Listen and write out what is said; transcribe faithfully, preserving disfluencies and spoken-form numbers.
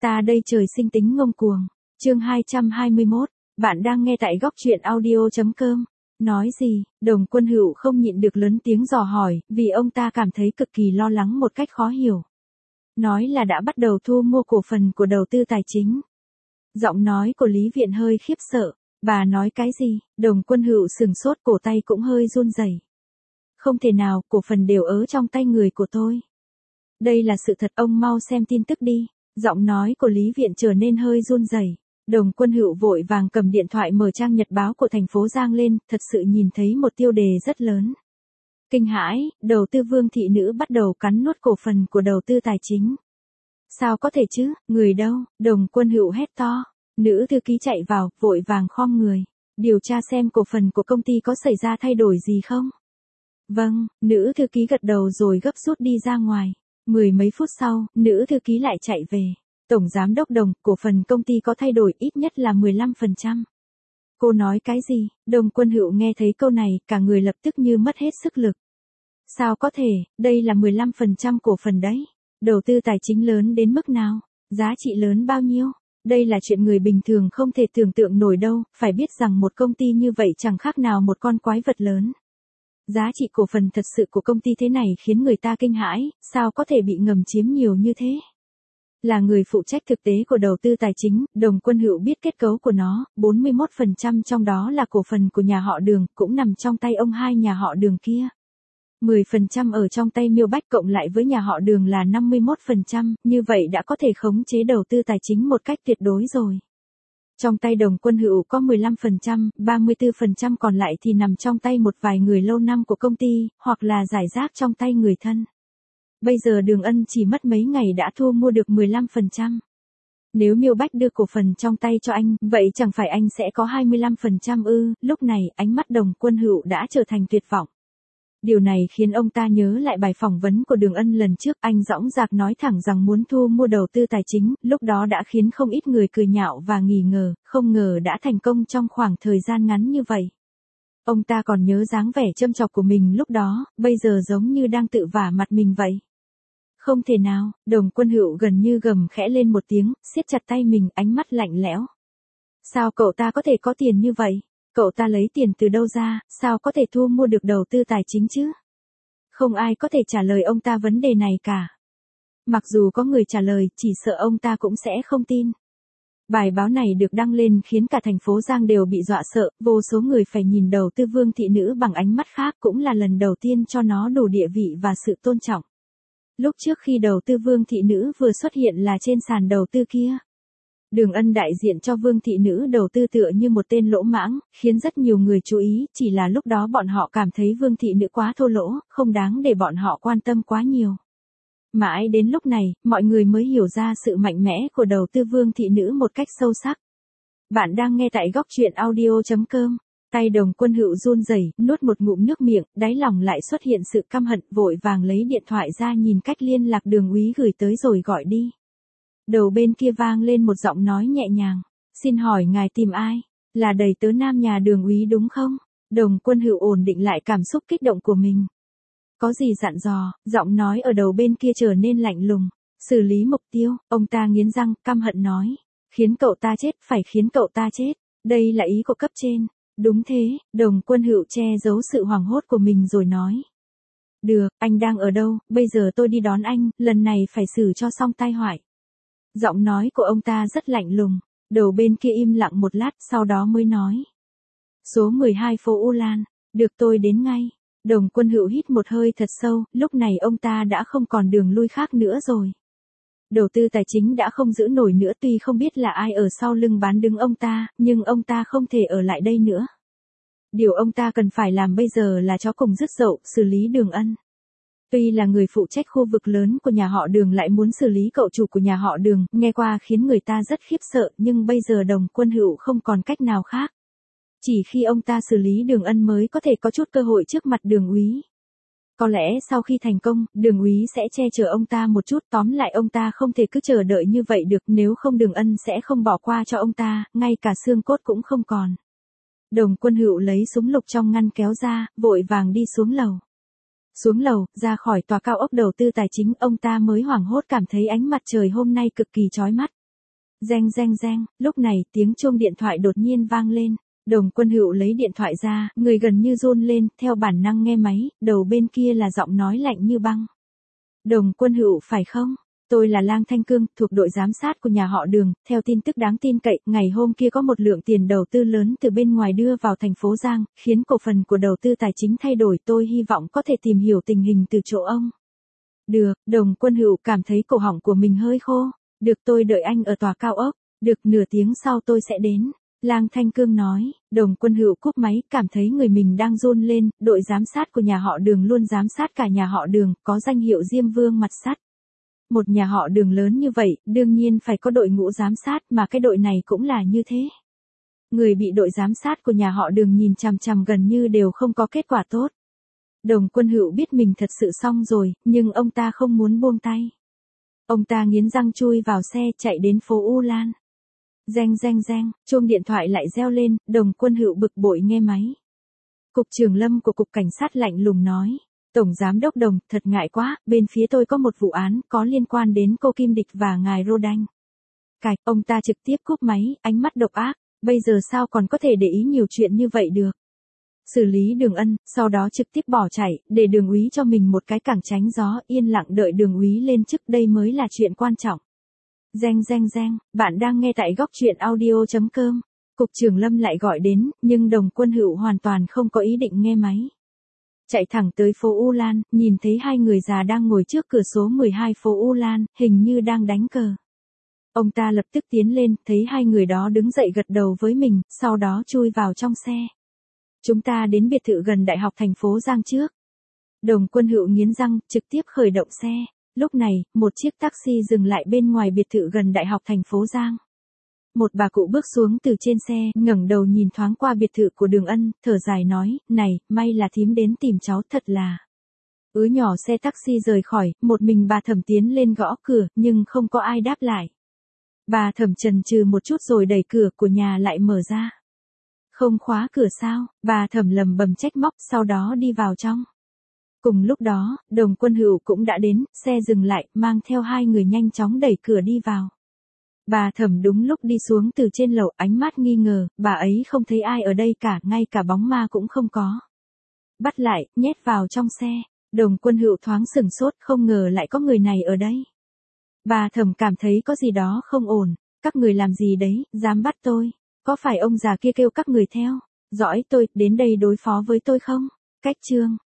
Ta đây trời sinh tính ngông cuồng. Chương hai trăm hai mươi mốt, bạn đang nghe tại góc truyện audio chấm com. Nói gì? Đồng Quân Hữu không nhịn được lớn tiếng dò hỏi, vì ông ta cảm thấy cực kỳ lo lắng một cách khó hiểu. Nói là đã bắt đầu thu mua cổ phần của đầu tư tài chính. Giọng nói của Lý Viện hơi khiếp sợ. Bà nói cái gì? Đồng Quân Hữu sừng sốt, cổ tay cũng hơi run rẩy. Không thể nào, cổ phần đều ở trong tay người của tôi. Đây là sự thật, ông mau xem tin tức đi. Giọng nói của Lý Viện trở nên hơi run rẩy. Đồng Quân Hữu vội vàng cầm điện thoại mở trang nhật báo của thành phố Giang lên, thật sự nhìn thấy một tiêu đề rất lớn. Kinh hãi, đầu tư Vương thị nữ bắt đầu cắn nuốt cổ phần của đầu tư tài chính. Sao có thể chứ, người đâu? Đồng Quân Hữu hét to. Nữ thư ký chạy vào, vội vàng khom người. Điều tra xem cổ phần của công ty có xảy ra thay đổi gì không? Vâng, nữ thư ký gật đầu rồi gấp rút đi ra ngoài. Mười mấy phút sau, nữ thư ký lại chạy về. Tổng giám đốc Đồng, cổ phần công ty có thay đổi ít nhất là mười lăm phần trăm. Cô nói cái gì? Đồng Quân Hữu nghe thấy câu này, cả người lập tức như mất hết sức lực. Sao có thể, đây là mười lăm phần trăm cổ phần đấy. Đầu tư tài chính lớn đến mức nào? Giá trị lớn bao nhiêu? Đây là chuyện người bình thường không thể tưởng tượng nổi đâu, phải biết rằng một công ty như vậy chẳng khác nào một con quái vật lớn. Giá trị cổ phần thật sự của công ty thế này khiến người ta kinh hãi, sao có thể bị ngầm chiếm nhiều như thế? Là người phụ trách thực tế của đầu tư tài chính, Đồng Quân Hữu biết kết cấu của nó, bốn mươi mốt phần trăm trong đó là cổ phần của nhà họ Đường, cũng nằm trong tay ông hai nhà họ Đường kia. mười phần trăm ở trong tay Miêu Bách cộng lại với nhà họ Đường là năm mươi mốt phần trăm, như vậy đã có thể khống chế đầu tư tài chính một cách tuyệt đối rồi. Trong tay Đồng Quân Hữu có mười lăm phần trăm, ba mươi tư phần trăm còn lại thì nằm trong tay một vài người lâu năm của công ty, hoặc là rải rác trong tay người thân. Bây giờ Đường Ân chỉ mất mấy ngày đã thu mua được mười lăm phần trăm. Nếu Miêu Bách đưa cổ phần trong tay cho anh, vậy chẳng phải anh sẽ có hai mươi lăm phần trăm ư? Lúc này, ánh mắt Đồng Quân Hữu đã trở thành tuyệt vọng. Điều này khiến ông ta nhớ lại bài phỏng vấn của Đường Ân lần trước, anh dõng dạc nói thẳng rằng muốn thu mua đầu tư tài chính, lúc đó đã khiến không ít người cười nhạo và nghi ngờ, không ngờ đã thành công trong khoảng thời gian ngắn như vậy. Ông ta còn nhớ dáng vẻ châm chọc của mình lúc đó, bây giờ giống như đang tự vả mặt mình vậy. Không thể nào, Đồng Quân Hữu gần như gầm khẽ lên một tiếng, siết chặt tay mình, ánh mắt lạnh lẽo. Sao cậu ta có thể có tiền như vậy? Cậu ta lấy tiền từ đâu ra, sao có thể thu mua được đầu tư tài chính chứ? Không ai có thể trả lời ông ta vấn đề này cả. Mặc dù có người trả lời, chỉ sợ ông ta cũng sẽ không tin. Bài báo này được đăng lên khiến cả thành phố Giang đều bị dọa sợ, vô số người phải nhìn đầu tư Vương thị nữ bằng ánh mắt khác, cũng là lần đầu tiên cho nó đủ địa vị và sự tôn trọng. Lúc trước khi đầu tư Vương thị nữ vừa xuất hiện là trên sàn đầu tư kia. Đường Ân đại diện cho Vương thị nữ đầu tư tựa như một tên lỗ mãng, khiến rất nhiều người chú ý, chỉ là lúc đó bọn họ cảm thấy Vương thị nữ quá thô lỗ, không đáng để bọn họ quan tâm quá nhiều. Mãi đến lúc này, mọi người mới hiểu ra sự mạnh mẽ của đầu tư Vương thị nữ một cách sâu sắc. Bạn đang nghe tại góc truyện audio chấm com. Tay Đồng Quân Hữu run rẩy, nuốt một ngụm nước miệng, đáy lòng lại xuất hiện sự căm hận, vội vàng lấy điện thoại ra nhìn cách liên lạc Đường úy gửi tới rồi gọi đi. Đầu bên kia vang lên một giọng nói nhẹ nhàng. Xin hỏi ngài tìm ai? Là đầy tớ nam nhà Đường úy đúng không? Đồng Quân Hữu ổn định lại cảm xúc kích động của mình. Có gì dặn dò? Giọng nói ở đầu bên kia trở nên lạnh lùng. Xử lý mục tiêu, ông ta nghiến răng, căm hận nói. Khiến cậu ta chết, phải khiến cậu ta chết. Đây là ý của cấp trên. Đúng thế, Đồng Quân Hữu che giấu sự hoảng hốt của mình rồi nói. Được, anh đang ở đâu, bây giờ tôi đi đón anh, lần này phải xử cho xong tai họa. Giọng nói của ông ta rất lạnh lùng, đầu bên kia im lặng một lát sau đó mới nói. Số mười hai phố U Lan, được tôi đến ngay. Đồng Quân Hữu hít một hơi thật sâu, lúc này ông ta đã không còn đường lui khác nữa rồi. Đầu tư tài chính đã không giữ nổi nữa, tuy không biết là ai ở sau lưng bán đứng ông ta, nhưng ông ta không thể ở lại đây nữa. Điều ông ta cần phải làm bây giờ là chó cùng dứt dậu, xử lý Đường Ân. Tuy là người phụ trách khu vực lớn của nhà họ Đường lại muốn xử lý cậu chủ của nhà họ Đường, nghe qua khiến người ta rất khiếp sợ, nhưng bây giờ Đồng Quân Hữu không còn cách nào khác. Chỉ khi ông ta xử lý Đường Ân mới có thể có chút cơ hội trước mặt Đường úy. Có lẽ sau khi thành công, Đường úy sẽ che chở ông ta một chút, tóm lại ông ta không thể cứ chờ đợi như vậy được, nếu không Đường Ân sẽ không bỏ qua cho ông ta, ngay cả xương cốt cũng không còn. Đồng Quân Hữu lấy súng lục trong ngăn kéo ra, vội vàng đi xuống lầu. Xuống lầu, ra khỏi tòa cao ốc đầu tư tài chính, ông ta mới hoảng hốt cảm thấy ánh mặt trời hôm nay cực kỳ chói mắt. Reng reng reng, lúc này tiếng chuông điện thoại đột nhiên vang lên. Đồng Quân Hữu lấy điện thoại ra, người gần như run lên, theo bản năng nghe máy, đầu bên kia là giọng nói lạnh như băng. Đồng Quân Hữu phải không? Tôi là Lang Thanh Cương, thuộc đội giám sát của nhà họ Đường, theo tin tức đáng tin cậy, ngày hôm kia có một lượng tiền đầu tư lớn từ bên ngoài đưa vào thành phố Giang, khiến cổ phần của đầu tư tài chính thay đổi, tôi hy vọng có thể tìm hiểu tình hình từ chỗ ông. Được, Đồng Quân Hữu cảm thấy cổ họng của mình hơi khô. Được, tôi đợi anh ở tòa cao ốc, được, nửa tiếng sau tôi sẽ đến. Lang Thanh Cương nói. Đồng Quân Hữu cúp máy, cảm thấy người mình đang run lên, đội giám sát của nhà họ Đường luôn giám sát cả nhà họ Đường, có danh hiệu Diêm Vương mặt sắt. Một nhà họ Đường lớn như vậy, đương nhiên phải có đội ngũ giám sát, mà cái đội này cũng là như thế. Người bị đội giám sát của nhà họ Đường nhìn chằm chằm gần như đều không có kết quả tốt. Đồng Quân Hữu biết mình thật sự xong rồi, nhưng ông ta không muốn buông tay. Ông ta nghiến răng chui vào xe, chạy đến phố U Lan. Reng reng reng, chuông điện thoại lại reo lên, Đồng Quân Hữu bực bội nghe máy. Cục trưởng Lâm của cục cảnh sát lạnh lùng nói. Tổng giám đốc Đồng, thật ngại quá, bên phía tôi có một vụ án có liên quan đến cô Kim Địch và ngài Rô Đanh. Cạch, ông ta trực tiếp cúp máy, ánh mắt độc ác, bây giờ sao còn có thể để ý nhiều chuyện như vậy được. Xử lý Đường Ân, sau đó trực tiếp bỏ chạy, để Đường úy cho mình một cái cẳng tránh gió, yên lặng đợi Đường úy lên chức, đây mới là chuyện quan trọng. Reng reng reng, bạn đang nghe tại góc truyện audio chấm com. Cục trưởng Lâm lại gọi đến, nhưng Đồng Quân Hữu hoàn toàn không có ý định nghe máy. Chạy thẳng tới phố U Lan, nhìn thấy hai người già đang ngồi trước cửa số mười hai phố U Lan, hình như đang đánh cờ. Ông ta lập tức tiến lên, thấy hai người đó đứng dậy gật đầu với mình, sau đó chui vào trong xe. Chúng ta đến biệt thự gần Đại học thành phố Giang trước. Đồng Quân Hữu nghiến răng, trực tiếp khởi động xe. Lúc này, một chiếc taxi dừng lại bên ngoài biệt thự gần Đại học thành phố Giang. Một bà cụ bước xuống từ trên xe, ngẩng đầu nhìn thoáng qua biệt thự của Đường Ân, thở dài nói, này, may là thím đến tìm cháu, thật là. Ứ nhỏ xe taxi rời khỏi, một mình bà Thẩm tiến lên gõ cửa, nhưng không có ai đáp lại. Bà Thẩm chần chừ một chút rồi đẩy cửa của nhà lại mở ra. Không khóa cửa sao, bà Thẩm lầm bầm trách móc, sau đó đi vào trong. Cùng lúc đó, Đồng Quân Hữu cũng đã đến, xe dừng lại, mang theo hai người nhanh chóng đẩy cửa đi vào. Bà Thẩm đúng lúc đi xuống từ trên lầu, ánh mắt nghi ngờ, bà ấy không thấy ai ở đây cả, ngay cả bóng ma cũng không có. Bắt lại, nhét vào trong xe. Đồng Quân Hữu thoáng sửng sốt, không ngờ lại có người này ở đây. Bà Thẩm cảm thấy có gì đó không ổn, các người làm gì đấy, dám bắt tôi, có phải ông già kia kêu các người theo, dõi tôi, đến đây đối phó với tôi không? Cách chương